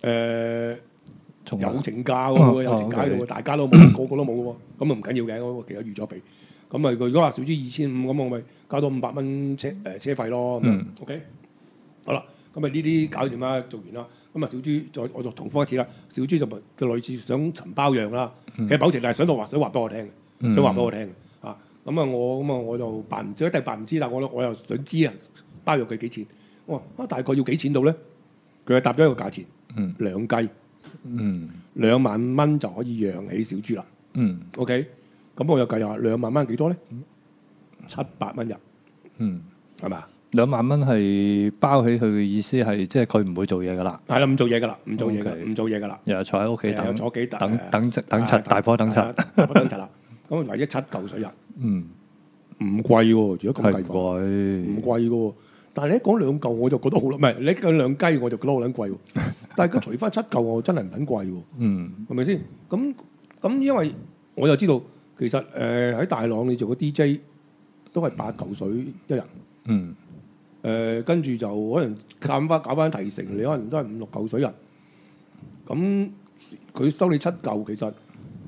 [SPEAKER 4] 友情價喎，友情價喺度，大家都冇，個個都冇嘅喎。咁唔緊要嘅，我其實預咗備。咁咪佢如果話小豬2500，咁我咪加多500蚊車費咯。OK。好啦，咁呢啲搞掂啦，做完啦。 咁啊小豬我就重複一次啦，小豬就類似想尋包養啦，其實某程度係想話俾我聽嘅，想話俾我聽嘅啊。咁我就扮唔知，一定扮唔知，但我又想知啊，包養佢幾錢？我話大概要幾錢到咧？佢就答咗一個價錢，2雞，2萬蚊就可以養起小豬啦。OK， 咁我又計下2萬蚊幾多咧？700蚊日，係嘛
[SPEAKER 5] ？2萬蚊係包起佢嘅意思係，即係佢唔會做嘢噶啦。
[SPEAKER 4] 係啦，唔做嘢噶啦，唔做嘢噶啦，
[SPEAKER 5] 日日坐喺屋企等，
[SPEAKER 4] 坐幾
[SPEAKER 5] 等七大波等七，
[SPEAKER 4] 大波等七啦。咁唯一7嚿水日，唔貴喎，如果咁計法，唔貴喎。但係你一講2嚿，我就覺得好啦，唔係你講2雞，我就覺得好撚貴喎。但係佢除翻7嚿，我真係唔撚貴喎。係咪先？咁因為我就知道，其實喺大朗你做個 DJ 都係8嚿水一日。跟住就可能搞翻提成，你可能都係5-6嚿水日。咁佢收你7嚿，其實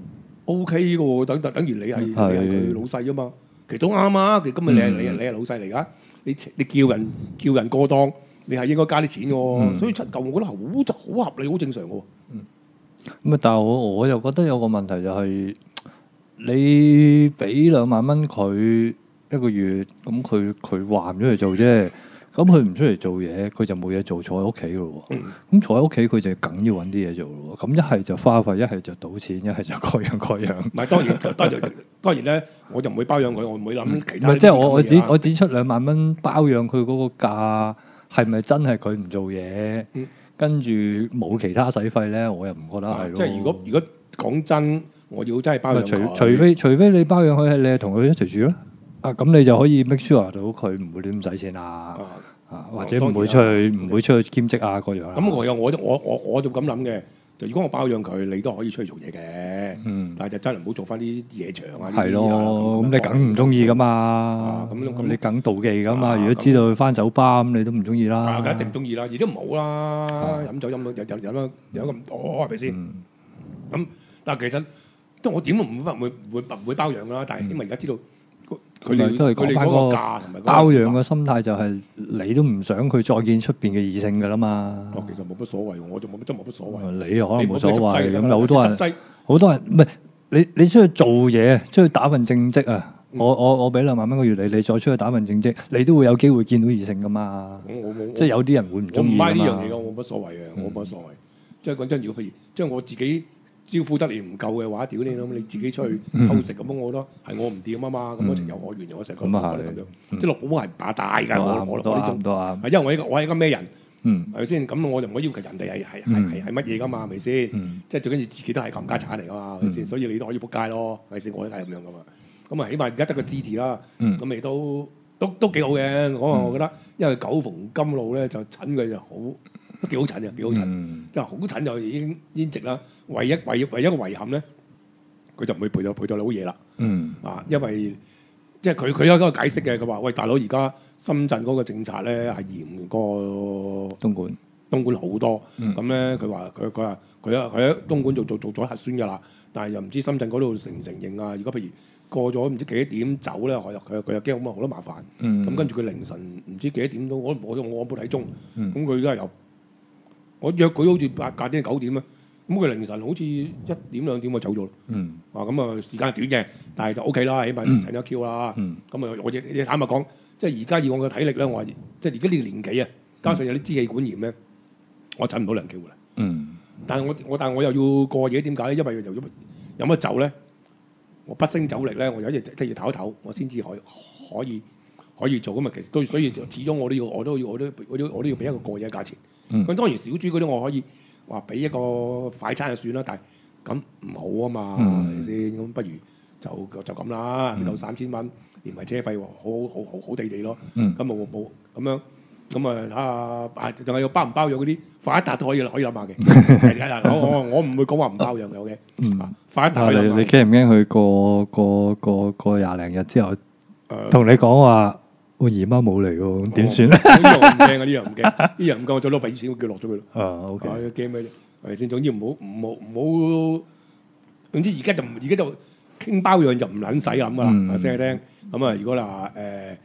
[SPEAKER 4] OK 嘅喎。等於你係佢老細啊嘛，其實都啱啊。其實今日你係老細嚟㗎，你叫人過檔，你係應該加啲錢喎。所以7嚿我覺得好合理，好正常嘅喎。
[SPEAKER 5] 咁啊，但係我又覺得有個問題就係，你俾2萬蚊佢1個月，咁佢話唔出嚟做啫。咁佢唔出嚟做嘢，佢就冇嘢做，坐喺屋企咯喎。咁坐喺屋企，佢就梗要揾啲嘢做咯。咁一係就花費，一係就賭錢，一係就各樣。唔
[SPEAKER 4] 係當然咧，我就唔會包養佢，我唔會諗其他。
[SPEAKER 5] 唔係即係我指出2萬蚊包養佢嗰個價係咪真係佢唔做嘢？跟住冇其他使費咧，我又唔覺得係咯。
[SPEAKER 4] 即係如果講真，我要真係包養
[SPEAKER 5] 佢，除非你包養佢，你係同佢一齊住咯。咁你就可以 make sure 到佢唔會亂咁使錢或者唔會出去兼職各樣啦。
[SPEAKER 4] 咁我就咁諗嘅，就如果我包養佢，你都可以出去做嘢嘅。但係就真係唔好做翻啲夜場啊。
[SPEAKER 5] 係咯，咁你梗唔中意噶嘛？咁你梗妒忌噶嘛？如果知道佢翻酒吧，咁你都唔中意啦。
[SPEAKER 4] 梗一定唔中意啦，而都唔好啦。飲酒飲到有咁多係咪先？咁但係其實即係我點都唔會包養啦。但係因為而家知道。
[SPEAKER 5] 佢哋都係講翻個包養嘅心態，就係你都唔想佢再見出邊嘅異性噶啦嘛。
[SPEAKER 4] 其實冇乜所謂，我就真冇乜所謂。
[SPEAKER 5] 你又可能冇所謂，咁有好多人唔係你出去做嘢，出去打份正職啊！我俾2萬蚊個月你再出去打份正職，你都會有機會見到異性噶嘛。即係有啲人會唔中意。
[SPEAKER 4] 我唔買呢樣嘢㗎，我冇乜所謂嘅，我冇乜所謂。即係講真，如果譬如即係我自己。招呼得你唔夠嘅話，屌你咁，你自己出去偷食咁，我覺得係我唔掂啊嘛，咁我情有可原，我成日覺得咁樣，即係老係把大㗎，我呢種係因為我係一個咩人，係咪先？咁我就唔可以要求人哋係乜嘢㗎嘛，係咪先？即係最緊要自己都係冚家產嚟㗎嘛，係咪先？所以你都可以仆街咯，係咪先？我都係咁樣㗎嘛。咁啊，起碼而家得個支持啦，咁你都幾好嘅。我覺得，因為9逢金路咧就診佢就好。都幾好診嘅，幾好診，即係好診就已經值啦。唯一個遺憾咧，佢就唔會陪到老嘢啦。因為即係佢有一個解釋嘅，佢話：喂，大佬，而家深圳嗰個政策咧係嚴過東莞好多。咁咧佢話佢喺東莞做咗核酸㗎啦，但係又唔知深圳嗰度承唔承認啊？如果譬如過咗唔知幾多點走咧，佢又驚好多麻煩。咁跟住佢凌晨唔知幾多點都我冇睇鐘。咁佢都係有。我約佢好似8點9點啊，咁佢凌晨好似1點2點就走咗咯。咁啊時間係短嘅，但係就 OK 啦，起碼診咗 Q 啦。咁啊我亦坦白講，即係而家以我嘅體力咧，我話即係而家呢個年紀啊，加上有啲支氣管炎咧，我診唔到2 Q 嘅。但係我又要過夜，點解咧？因為由於飲咗酒咧，我不勝酒力咧，我有一日都要唞一唞，我先至可以做。咁啊，其實都所以就始終我都要俾一個過夜嘅價錢。咁當然小豬嗰啲我可以話俾一個快餐就算啦，但係咁唔好啊嘛，係咪先？咁不如就咁啦，俾到3000蚊，連埋車費好地咯。咁冇咁樣，咁啊睇下，仲係要包唔包養嗰啲快一達都可以諗下嘅。我唔會講話唔包養嘅，OK。快一達你
[SPEAKER 5] 驚唔驚佢過20零日之後同你講話？我姨媽冇嚟喎，咁點算咧？
[SPEAKER 4] 呢樣唔驚啊！呢樣唔驚，呢樣唔夠我再攞俾錢，我叫落咗佢咯。
[SPEAKER 5] OK。
[SPEAKER 4] 驚咩啫？係咪先？總之唔好。總之而家就傾包養就唔撚使諗噶啦，話聲你聽。咁啊，如果嗱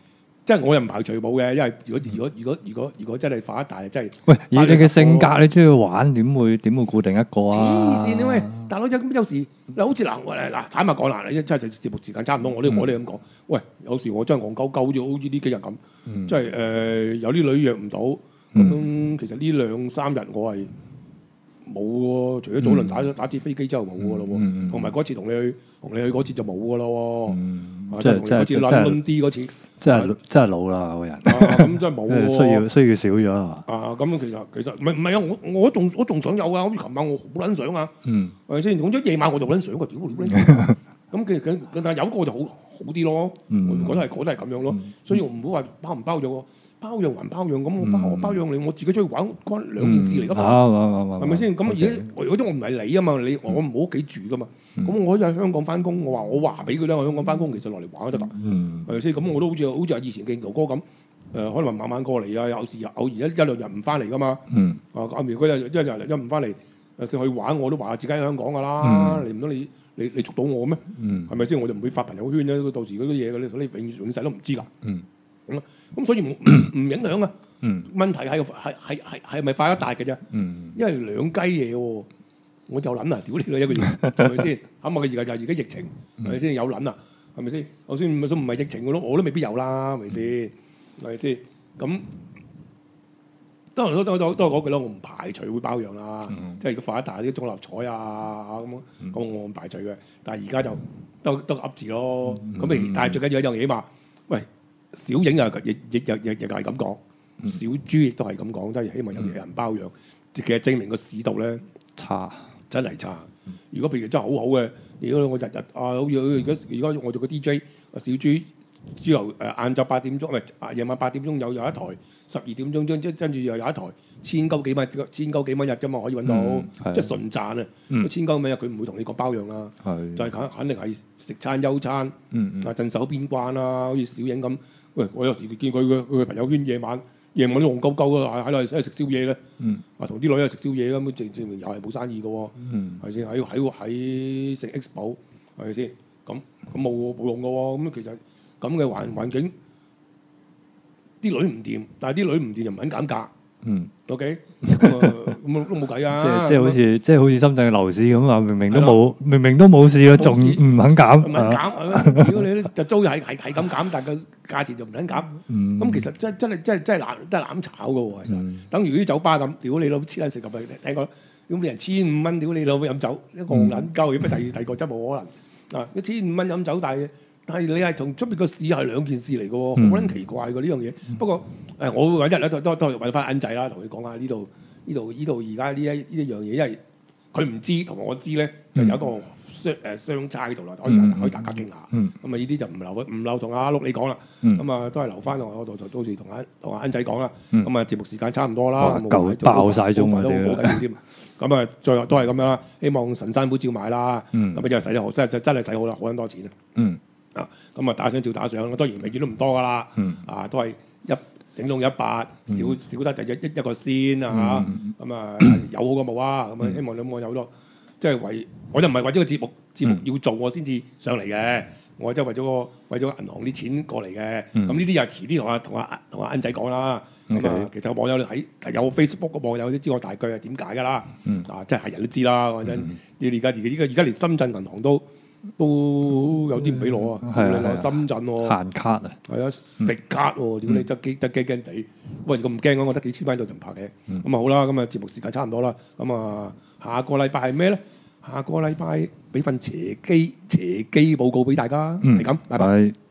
[SPEAKER 4] 即係我又唔排除冇嘅，因為如果真係發一大，真係
[SPEAKER 5] 喂，以你嘅性格，你中意玩，點會固定一個啊？
[SPEAKER 4] 黐線喂，大佬有時嗱，好似嗱坦白講嗱，你真係節目時間差唔多，我哋咁講。喂，有時我真係戇鳩鳩，好似呢幾日咁，即係有啲女約唔到，咁其實呢2-3日我係冇喎，除咗早輪打支飛機之後冇㗎咯喎，同埋嗰次同你去嗰次就冇㗎咯喎，即係嗰次撚啲嗰次。
[SPEAKER 5] 真係老啦個人，
[SPEAKER 4] 咁真係冇喎，
[SPEAKER 5] 需要少咗啊！
[SPEAKER 4] 咁其實唔係啊！我仲想有啊！好似琴晚我好撚想啊，係咪先？總之夜晚我就撚想個屌你咁佢但係有個就好啲咯，我覺得係咁樣咯。所以我唔好話包唔包養喎，包養還包養咁，我包養你，我自己出去玩，關兩件事嚟噶嘛，係咪先？咁而家嗰啲我唔係你啊嘛，我唔好屋企住噶嘛，咁我喺香港翻工，我話俾佢咧，我香港翻工其實落嚟玩都得㗎，係咪先？咁我都好似以前嘅哥哥咁，可能晚晚過嚟啊，有時偶然1-2日唔翻嚟噶嘛，如果一日唔翻嚟，先去玩我都話自己喺香港㗎啦，你唔通你捉到我咩？係咪先？我就唔會發朋友圈咧，到時嗰啲嘢你永世都唔知㗎。咁所以唔影響啊。問題係咪快得大嘅啫？因為兩雞嘢喎，我有撚啊！屌你啦一個月，係咪先？啱啱嘅而家疫情，係咪先？有撚啊？係咪先？就算唔係疫情我都未必有啦，係咪先？係咪先？咁都係嗰句咯，我唔排除會包養啦。即係如果發一大啲中立彩啊咁我唔排除嘅。但係而家就都噏字咯。咁但係最緊要一樣嘢嘛，喂，小影又係咁講，小豬亦都係咁講，都係希望有人包養。其實證明個市道咧
[SPEAKER 5] 差，
[SPEAKER 4] 真係差。如果譬如真係好好嘅，如果我日好似而家我做個 DJ， 小豬朝頭晏晝8點鐘，唔係夜晚8點鐘有一台，12點鐘跟住又有一台千鳩幾蚊日啫嘛，可以揾到，即係純賺啊！千鳩蚊日佢唔會同你講包養啦，就係肯定係食餐休餐，鎮守邊關啦，好似小影咁。喂，我有時見佢朋友圈夜晚都戇鳩鳩啊，喺度食宵夜嘅，同啲女喺度食宵夜咁，證明又係冇生意嘅喎，係咪先？喺食 Expo 係咪先？咁冇用嘅喎，咁其實咁嘅環境，啲女唔掂，但係啲女唔掂又唔肯減價，OK，咁都冇計啊！
[SPEAKER 5] 即係好似深圳嘅樓市咁啊，明明都冇事啊，仲唔肯減？
[SPEAKER 4] 唔肯減，如果你就租係咁減，但係個價錢就唔肯減。咁其實真係攬炒嘅喎，其實等於啲酒吧咁，屌你老黐撚食咁啊！聽講咁啲人1500蚊，屌你老飲酒，一個撚鳩，如果第二個真冇可能啊！1500蚊飲酒，但係你係同出邊個市係兩件事嚟嘅喎，好撚奇怪嘅呢樣嘢。不過我會揾日咧都揾翻銀仔啦，同佢講下呢度而家呢一樣嘢，因為佢唔知同我知咧，就有一個相差喺度啦，可以大家傾下。咁啊呢啲就唔留同阿碌你講啦。咁啊都係留翻我度，到時同阿銀仔講啦。咁啊節目時間差唔多啦，
[SPEAKER 5] 夠爆曬鐘啊！
[SPEAKER 4] 都好緊要添。咁啊最後都係咁樣啦，希望神山杯照買啦。咁啊真係使得好，真係使好啦，好撚多錢啊！咁啊打賞照打賞，當然永遠都唔多噶啦，都係頂籠100，少得就一個先啊嚇，咁啊有好過冇啊，咁啊希望你網友多，即係我就唔係為咗個節目要做我先至上嚟嘅，我即係為咗銀行啲錢過嚟嘅，咁呢啲又遲啲同阿恩仔講啦。咁啊，其實網友有 Facebook 個網友都知我大概係點解噶啦，即係人都知啦。講真，你而家連深圳銀行都有啲唔俾攞啊！你攞深圳喎，
[SPEAKER 5] 限卡啊，
[SPEAKER 4] 係啊，食卡喎，點解你得驚地？喂，咁唔驚我得幾千蚊喺度就唔怕嘅。咁啊好啦，咁啊節目時間差唔多啦。咁啊下個禮拜係咩咧？下個禮拜俾份邪機報告俾大家，係咁，拜拜。